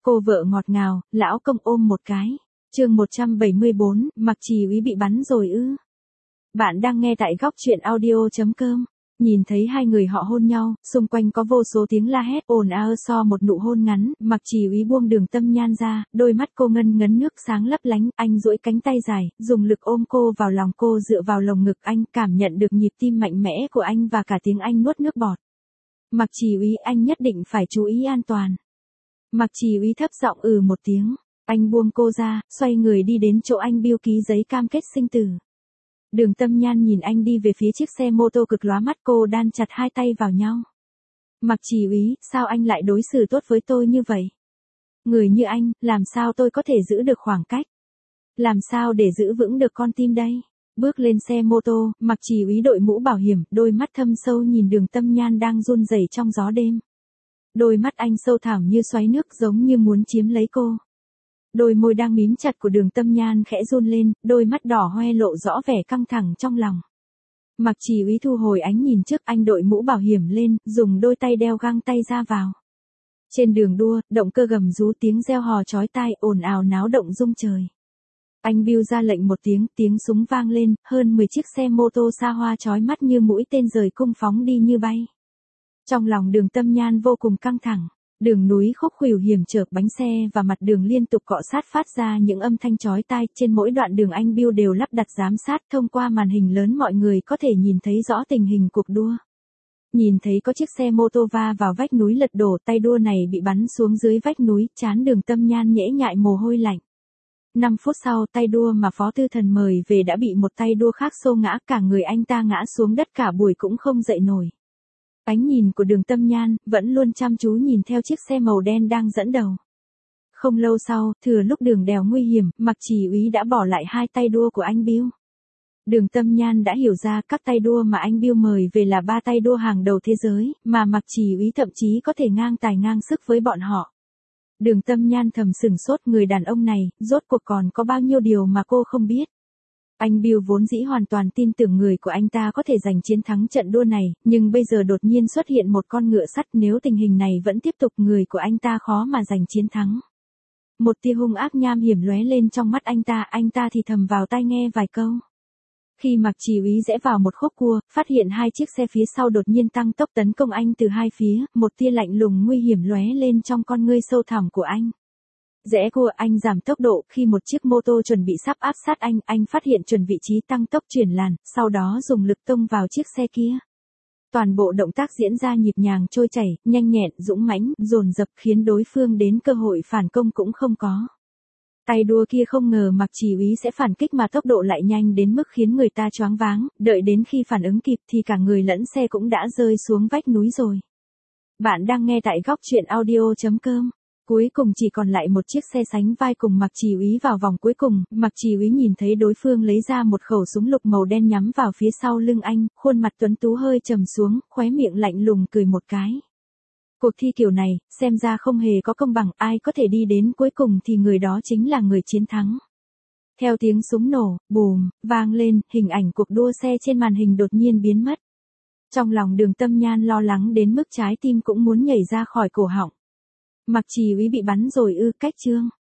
Cô vợ ngọt ngào, lão công ôm một cái. Chương 174, Mặc Trì Úy bị bắn rồi ư? Bạn đang nghe tại góc truyện audio.com. Nhìn thấy hai người họ hôn nhau, xung quanh có vô số tiếng la hét ồn ào so một nụ hôn ngắn, Mặc Trì Úy buông Đường Tâm Nhan ra, đôi mắt cô ngân ngấn nước sáng lấp lánh, anh duỗi cánh tay dài, dùng lực ôm cô vào lòng cô dựa vào lồng ngực anh, cảm nhận được nhịp tim mạnh mẽ của anh và cả tiếng anh nuốt nước bọt. Mặc Trì Úy, anh nhất định phải chú ý an toàn. Mặc Trì Úy thấp giọng một tiếng, anh buông cô ra, xoay người đi đến chỗ anh biêu ký giấy cam kết sinh tử. Đường Tâm Nhan nhìn anh đi về phía chiếc xe mô tô cực lóa mắt, cô đan chặt hai tay vào nhau. Mặc Trì Úy, sao anh lại đối xử tốt với tôi như vậy? Người như anh, làm sao tôi có thể giữ được khoảng cách? Làm sao để giữ vững được con tim đây? Bước lên xe mô tô, Mặc Trì Úy đội mũ bảo hiểm, đôi mắt thâm sâu nhìn Đường Tâm Nhan đang run rẩy trong gió đêm. Đôi mắt anh sâu thẳm như xoáy nước, giống như muốn chiếm lấy cô. Đôi môi đang mím chặt của Đường Tâm Nhan khẽ run lên, đôi mắt đỏ hoe lộ rõ vẻ căng thẳng trong lòng. Mặc Trì Úy thu hồi ánh nhìn trước, anh đội mũ bảo hiểm lên, dùng đôi tay đeo găng tay ra vào. Trên đường đua, động cơ gầm rú, tiếng reo hò chói tai, ồn ào náo động rung trời. Anh biu ra lệnh một tiếng, tiếng súng vang lên, hơn 10 chiếc xe mô tô xa hoa chói mắt như mũi tên rời cung phóng đi như bay. Trong lòng Đường Tâm Nhan vô cùng căng thẳng. Đường núi khúc khuỷu hiểm trở, bánh xe và mặt đường liên tục cọ sát phát ra những âm thanh chói tai, trên mỗi đoạn đường anh biêu đều lắp đặt giám sát, thông qua màn hình lớn mọi người có thể nhìn thấy rõ tình hình cuộc đua. Nhìn thấy có chiếc xe mô tô va vào vách núi lật đổ, tay đua này bị bắn xuống dưới vách núi, trán Đường Tâm Nhan nhễ nhại mồ hôi lạnh. 5 phút sau, tay đua mà Phó Tư Thần mời về đã bị một tay đua khác xô ngã, cả người anh ta ngã xuống đất, cả buổi cũng không dậy nổi. Ánh nhìn của Đường Tâm Nhan vẫn luôn chăm chú nhìn theo chiếc xe màu đen đang dẫn đầu. Không lâu sau, thừa lúc đường đèo nguy hiểm, Mặc Trì Úy đã bỏ lại hai tay đua của anh biêu. Đường Tâm Nhan đã hiểu ra các tay đua mà anh biêu mời về là 3 tay đua hàng đầu thế giới, mà Mặc Trì Úy thậm chí có thể ngang tài ngang sức với bọn họ. Đường Tâm Nhan thầm sửng sốt, người đàn ông này, rốt cuộc còn có bao nhiêu điều mà cô không biết. Anh Bill vốn dĩ hoàn toàn tin tưởng người của anh ta có thể giành chiến thắng trận đua này, nhưng bây giờ đột nhiên xuất hiện một con ngựa sắt, nếu tình hình này vẫn tiếp tục người của anh ta khó mà giành chiến thắng. Một tia hung ác nham hiểm lóe lên trong mắt anh ta thì thầm vào tai nghe vài câu. Khi Mặc Trì Úy rẽ vào một khúc cua, phát hiện hai chiếc xe phía sau đột nhiên tăng tốc tấn công anh từ hai phía, một tia lạnh lùng nguy hiểm lóe lên trong con ngươi sâu thẳm của anh. Rẽ cua, anh giảm tốc độ, khi một chiếc mô tô chuẩn bị sắp áp sát anh phát hiện chuẩn vị trí tăng tốc chuyển làn, sau đó dùng lực tông vào chiếc xe kia. Toàn bộ động tác diễn ra nhịp nhàng trôi chảy, nhanh nhẹn, dũng mãnh, dồn dập, khiến đối phương đến cơ hội phản công cũng không có. Tay đua kia không ngờ Mặc Trì Úy sẽ phản kích mà tốc độ lại nhanh đến mức khiến người ta choáng váng, đợi đến khi phản ứng kịp thì cả người lẫn xe cũng đã rơi xuống vách núi rồi. Bạn đang nghe tại góc truyện audio.com. Cuối cùng chỉ còn lại một chiếc xe sánh vai cùng Mặc Trì Úy vào vòng cuối cùng, Mặc Trì Úy nhìn thấy đối phương lấy ra một khẩu súng lục màu đen nhắm vào phía sau lưng anh, khuôn mặt tuấn tú hơi trầm xuống, khóe miệng lạnh lùng cười một cái. Cuộc thi kiểu này, xem ra không hề có công bằng, ai có thể đi đến cuối cùng thì người đó chính là người chiến thắng. Theo tiếng súng nổ, bùm, vang lên, hình ảnh cuộc đua xe trên màn hình đột nhiên biến mất. Trong lòng Đường Tâm Nhan lo lắng đến mức trái tim cũng muốn nhảy ra khỏi cổ họng. Mặc Trì Úy bị bắn rồi ư? Cách chương